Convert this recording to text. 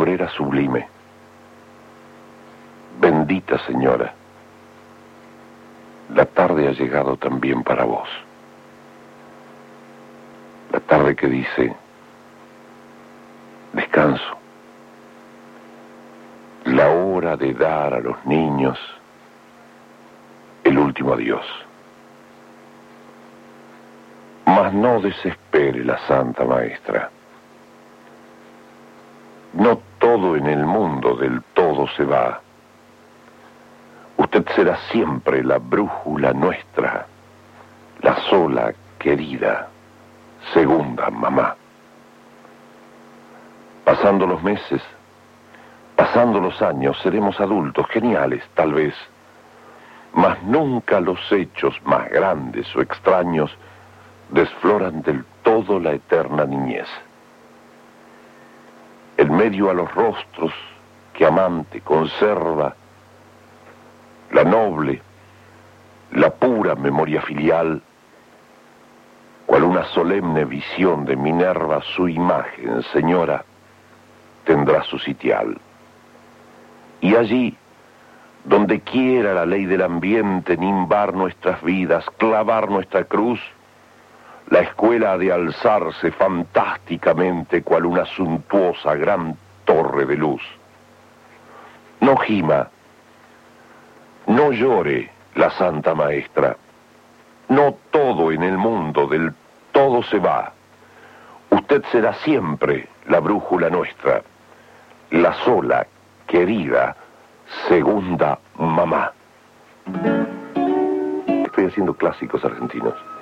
obrera sublime, bendita señora, la tarde ha llegado también para vos. La tarde que dice, descanso. La hora de dar a los niños el último adiós. Mas no desespere la Santa Maestra. No todo en el mundo del todo se va. Usted será siempre la brújula nuestra, la sola, querida, segunda mamá. Pasando los meses, pasando los años, seremos adultos, geniales tal vez, mas nunca los hechos más grandes o extraños desfloran del todo la eterna niñez. El medio a los rostros que amante conserva, la noble, la pura memoria filial, cual una solemne visión de Minerva, su imagen, señora, tendrá su sitial. Y allí, donde quiera la ley del ambiente nimbar nuestras vidas, clavar nuestra cruz, la escuela ha de alzarse fantásticamente cual una suntuosa gran torre de luz. No gima, no llore la Santa Maestra. No todo en el mundo del todo se va. Usted será siempre la brújula nuestra, la sola, querida, segunda mamá. Estoy haciendo clásicos argentinos.